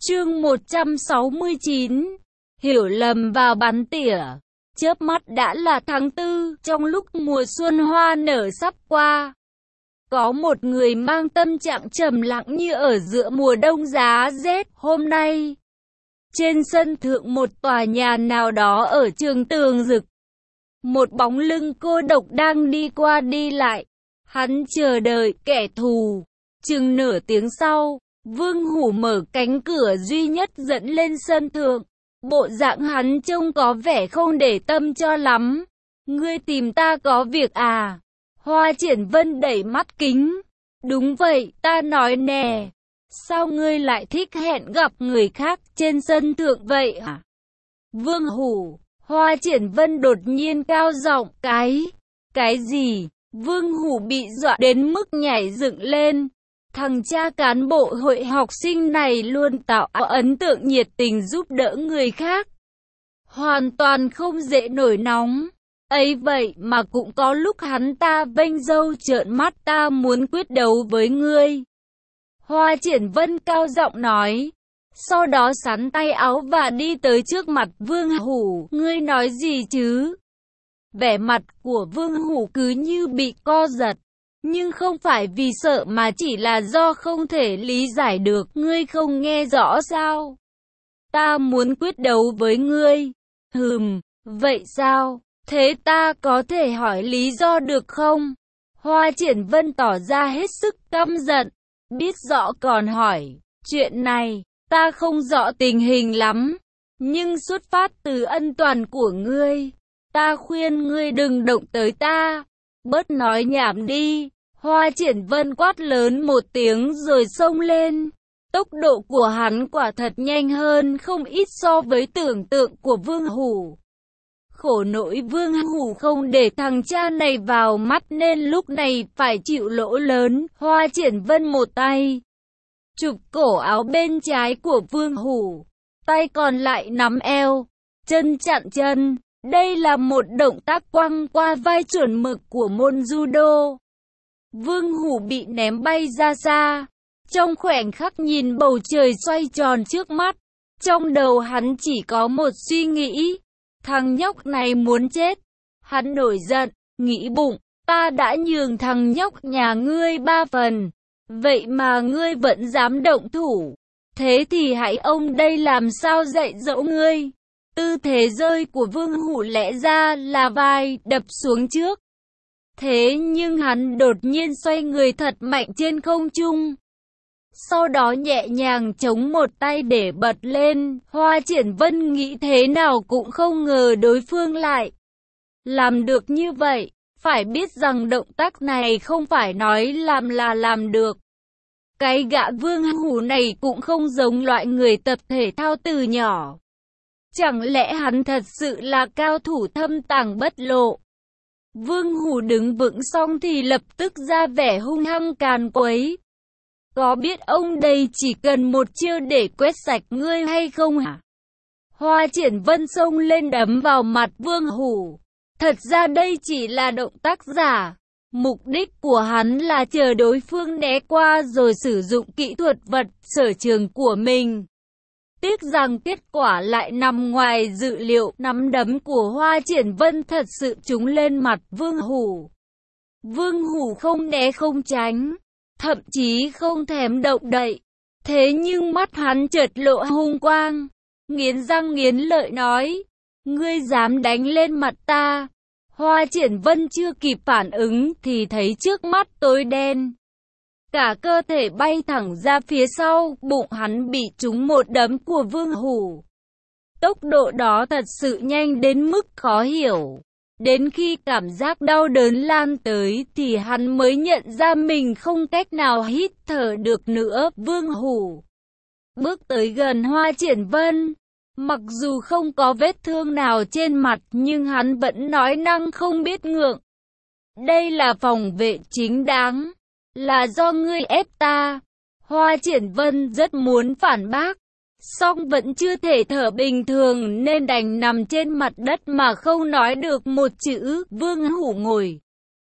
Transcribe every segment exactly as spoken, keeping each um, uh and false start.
Chương một trăm sáu mươi chín. Hiểu lầm và bắn tỉa. Chớp mắt đã là tháng tư, trong lúc mùa xuân hoa nở sắp qua. Có một người mang tâm trạng trầm lặng như ở giữa mùa đông giá rét. Hôm nay, trên sân thượng một tòa nhà nào đó ở Trường Tường Dực, một bóng lưng cô độc đang đi qua đi lại. Hắn chờ đợi kẻ thù. Chừng nửa tiếng sau, Vương Hủ mở cánh cửa duy nhất dẫn lên sân thượng. Bộ dạng hắn trông có vẻ không để tâm cho lắm. Ngươi tìm ta có việc à? Hoa Triển Vân đẩy mắt kính. Đúng vậy, ta nói nè. Sao ngươi lại thích hẹn gặp người khác trên sân thượng vậy à? Vương Hủ, Hoa Triển Vân đột nhiên cao giọng. Cái, cái gì? Vương Hủ bị dọa đến mức nhảy dựng lên. Thằng cha cán bộ hội học sinh này luôn tạo ấn tượng nhiệt tình giúp đỡ người khác. Hoàn toàn không dễ nổi nóng. Ấy vậy mà cũng có lúc hắn ta vênh râu trợn mắt. Ta muốn quyết đấu với ngươi. Hoa Triển Vân cao giọng nói. Sau đó xắn tay áo và đi tới trước mặt Vương Hủ. Ngươi nói gì chứ? Vẻ mặt của Vương Hủ cứ như bị co giật. Nhưng không phải vì sợ mà chỉ là do không thể lý giải được. Ngươi không nghe rõ sao? Ta muốn quyết đấu với ngươi. Hừm, vậy sao? Thế ta có thể hỏi lý do được không? Hoa Triển Vân tỏ ra hết sức căm giận. Biết rõ còn hỏi. Chuyện này, ta không rõ tình hình lắm. Nhưng xuất phát từ ân toàn của ngươi, ta khuyên ngươi đừng động tới ta. Bớt nói nhảm đi. Hoa Triển Vân quát lớn một tiếng rồi xông lên. Tốc độ của hắn quả thật nhanh hơn không ít so với tưởng tượng của Vương Hủ. Khổ nỗi Vương Hủ không để thằng cha này vào mắt nên lúc này phải chịu lỗ lớn. Hoa Triển Vân một tay chụp cổ áo bên trái của Vương Hủ, tay còn lại nắm eo, chân chặn chân. Đây là một động tác quăng qua vai chuẩn mực của môn judo. Vương Hủ bị ném bay ra xa. Trong khoảnh khắc nhìn bầu trời xoay tròn trước mắt, trong đầu hắn chỉ có một suy nghĩ. Thằng nhóc này muốn chết. Hắn nổi giận, nghĩ bụng, ta đã nhường thằng nhóc nhà ngươi ba phần. Vậy mà ngươi vẫn dám động thủ. Thế thì hãy ông đây làm sao dạy dỗ ngươi. Tư thế rơi của Vương Hủ lẽ ra là vai đập xuống trước. Thế nhưng hắn đột nhiên xoay người thật mạnh trên không trung. Sau đó nhẹ nhàng chống một tay để bật lên. Hoa Triển Vân nghĩ thế nào cũng không ngờ đối phương lại làm được như vậy. Phải biết rằng động tác này không phải nói làm là làm được. Cái gã Vương Hủ này cũng không giống loại người tập thể thao từ nhỏ. Chẳng lẽ hắn thật sự là cao thủ thâm tàng bất lộ? Vương Hủ đứng vững xong thì lập tức ra vẻ hung hăng càn quấy. Có biết ông đây chỉ cần một chiêu để quét sạch ngươi hay không hả? Hoa Triển Vân xông lên đấm vào mặt Vương Hủ. Thật ra đây chỉ là động tác giả. Mục đích của hắn là chờ đối phương né qua rồi sử dụng kỹ thuật vật sở trường của mình. Tiếc rằng kết quả lại nằm ngoài dự liệu. Nắm đấm của Hoa Triển Vân thật sự trúng lên mặt Vương Hủ. Vương Hủ không né không tránh, thậm chí không thèm động đậy. Thế nhưng mắt hắn chợt lộ hung quang, nghiến răng nghiến lợi nói. Ngươi dám đánh lên mặt ta? Hoa Triển Vân chưa kịp phản ứng thì thấy trước mắt tối đen. Cả cơ thể bay thẳng ra phía sau, bụng hắn bị trúng một đấm của Vương Hủ. Tốc độ đó thật sự nhanh đến mức khó hiểu. Đến khi cảm giác đau đớn lan tới thì hắn mới nhận ra mình không cách nào hít thở được nữa. Vương Hủ bước tới gần Hoa Triển Vân. Mặc dù không có vết thương nào trên mặt nhưng hắn vẫn nói năng không biết ngượng. Đây là phòng vệ chính đáng. Là do ngươi ép ta. Hoa Triển Vân rất muốn phản bác, song vẫn chưa thể thở bình thường nên đành nằm trên mặt đất mà không nói được một chữ. Vương Hủ ngồi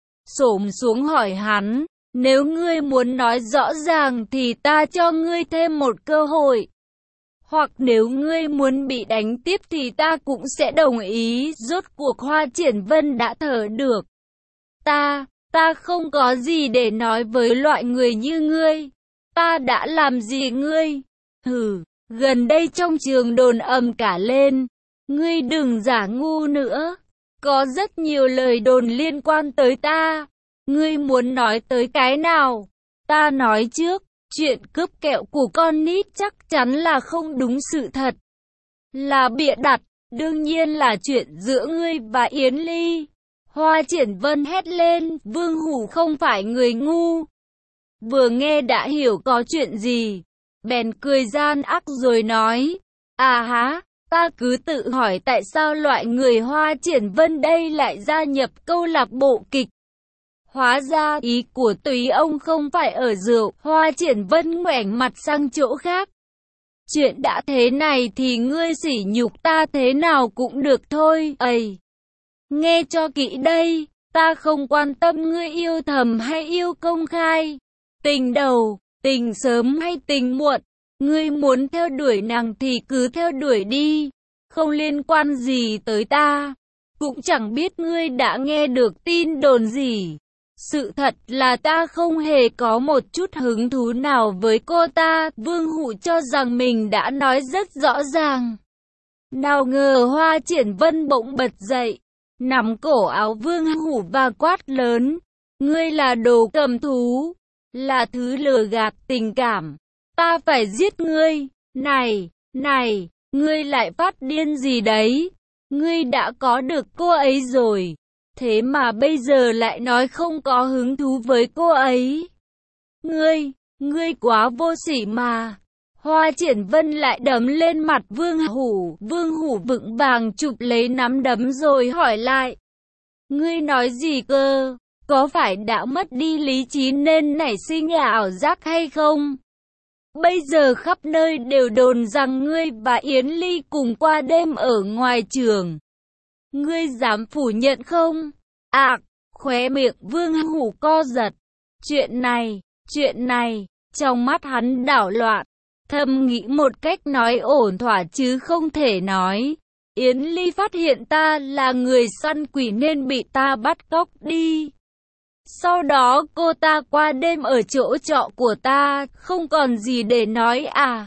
xổm xuống hỏi hắn. Nếu ngươi muốn nói rõ ràng thì ta cho ngươi thêm một cơ hội. Hoặc nếu ngươi muốn bị đánh tiếp thì ta cũng sẽ đồng ý. Rốt cuộc Hoa Triển Vân đã thở được. Ta, ta không có gì để nói với loại người như ngươi. Ta đã làm gì ngươi? Hừ, gần đây trong trường đồn ầm cả lên. Ngươi đừng giả ngu nữa. Có rất nhiều lời đồn liên quan tới ta. Ngươi muốn nói tới cái nào? Ta nói trước, chuyện cướp kẹo của con nít chắc chắn là không đúng sự thật. Là bịa đặt, đương nhiên là chuyện giữa ngươi và Yến Ly. Hoa Triển Vân hét lên, Vương Hủ không phải người ngu. Vừa nghe đã hiểu có chuyện gì, bèn cười gian ác rồi nói, à há, ta cứ tự hỏi tại sao loại người Hoa Triển Vân đây lại gia nhập câu lạc bộ kịch. Hóa ra ý của Túy ông không phải ở rượu. Hoa Triển Vân ngoảnh mặt sang chỗ khác. Chuyện đã thế này thì ngươi sỉ nhục ta thế nào cũng được thôi. Ây, nghe cho kỹ đây, ta không quan tâm ngươi yêu thầm hay yêu công khai, tình đầu, tình sớm hay tình muộn. Ngươi muốn theo đuổi nàng thì cứ theo đuổi đi, không liên quan gì tới ta. Cũng chẳng biết ngươi đã nghe được tin đồn gì. Sự thật là ta không hề có một chút hứng thú nào với cô ta. Vương Hủ cho rằng mình đã nói rất rõ ràng. Nào ngờ Hoa Triển Vân bỗng bật dậy, nắm cổ áo Vương Hủ và quát lớn. Ngươi là đồ cầm thú, là thứ lừa gạt tình cảm. Ta phải giết ngươi. Này, này, ngươi lại phát điên gì đấy? Ngươi đã có được cô ấy rồi. Thế mà bây giờ lại nói không có hứng thú với cô ấy. Ngươi, ngươi quá vô sỉ mà. Hoa Triển Vân lại đấm lên mặt Vương Hủ. Vương Hủ vững vàng chụp lấy nắm đấm rồi hỏi lại. Ngươi nói gì cơ? Có phải đã mất đi lý trí nên nảy sinh ảo giác hay không? Bây giờ khắp nơi đều đồn rằng ngươi và Yến Ly cùng qua đêm ở ngoài trường. Ngươi dám phủ nhận không? Ạc, à, khóe miệng Vương Hủ co giật. Chuyện này, chuyện này, trong mắt hắn đảo loạn, thầm nghĩ một cách nói ổn thỏa chứ không thể nói. Yến Ly phát hiện ta là người săn quỷ nên bị ta bắt cóc đi. Sau đó cô ta qua đêm ở chỗ trọ của ta, không còn gì để nói à?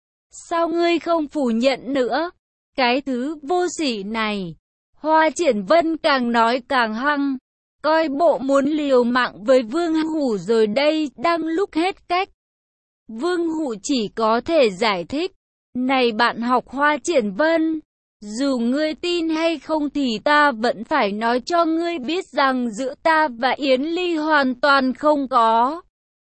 Sao ngươi không phủ nhận nữa? Cái thứ vô sỉ này. Hoa Triển Vân càng nói càng hăng, coi bộ muốn liều mạng với Vương Hủ rồi đây, đang lúc hết cách. Vương Hủ chỉ có thể giải thích, này bạn học Hoa Triển Vân, dù ngươi tin hay không thì ta vẫn phải nói cho ngươi biết rằng giữa ta và Yến Ly hoàn toàn không có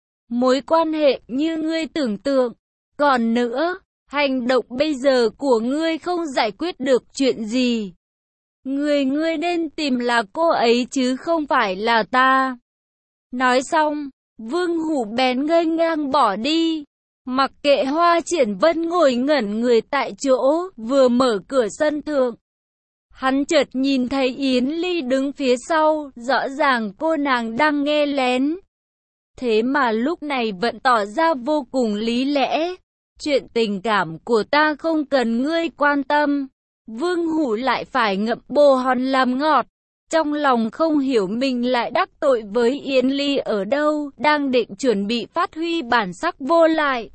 mối quan hệ như ngươi tưởng tượng. Còn nữa, hành động bây giờ của ngươi không giải quyết được chuyện gì. Người ngươi nên tìm là cô ấy chứ không phải là ta. Nói xong, Vương Hủ bén ngây ngang bỏ đi. Mặc kệ Hoa Triển Vân ngồi ngẩn người tại chỗ, vừa mở cửa sân thượng. Hắn chợt nhìn thấy Yến Ly đứng phía sau, rõ ràng cô nàng đang nghe lén. Thế mà lúc này vẫn tỏ ra vô cùng lý lẽ. Chuyện tình cảm của ta không cần ngươi quan tâm. Vương Hủ lại phải ngậm bồ hòn làm ngọt. Trong lòng không hiểu mình lại đắc tội với Yến Ly ở đâu, đang định chuẩn bị phát huy bản sắc vô lại.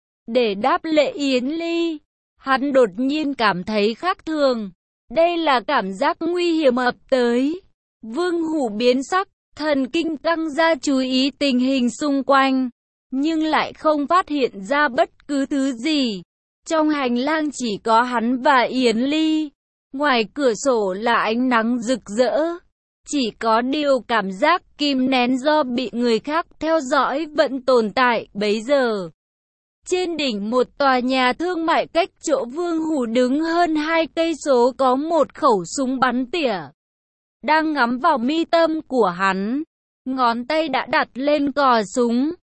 Để đáp lễ Yến Ly, hắn đột nhiên cảm thấy khác thường. Đây là cảm giác nguy hiểm ập tới. Vương Hủ biến sắc, thần kinh căng ra chú ý tình hình xung quanh, nhưng lại không phát hiện ra bất cứ thứ gì. Trong hành lang chỉ có hắn và Yến Ly. Ngoài cửa sổ là ánh nắng rực rỡ. Chỉ có điều cảm giác kìm nén do bị người khác theo dõi vẫn tồn tại bấy giờ. Trên đỉnh một tòa nhà thương mại cách chỗ Vương Hủ đứng hơn hai cây số có một khẩu súng bắn tỉa đang ngắm vào mi tâm của hắn. Ngón tay đã đặt lên cò súng.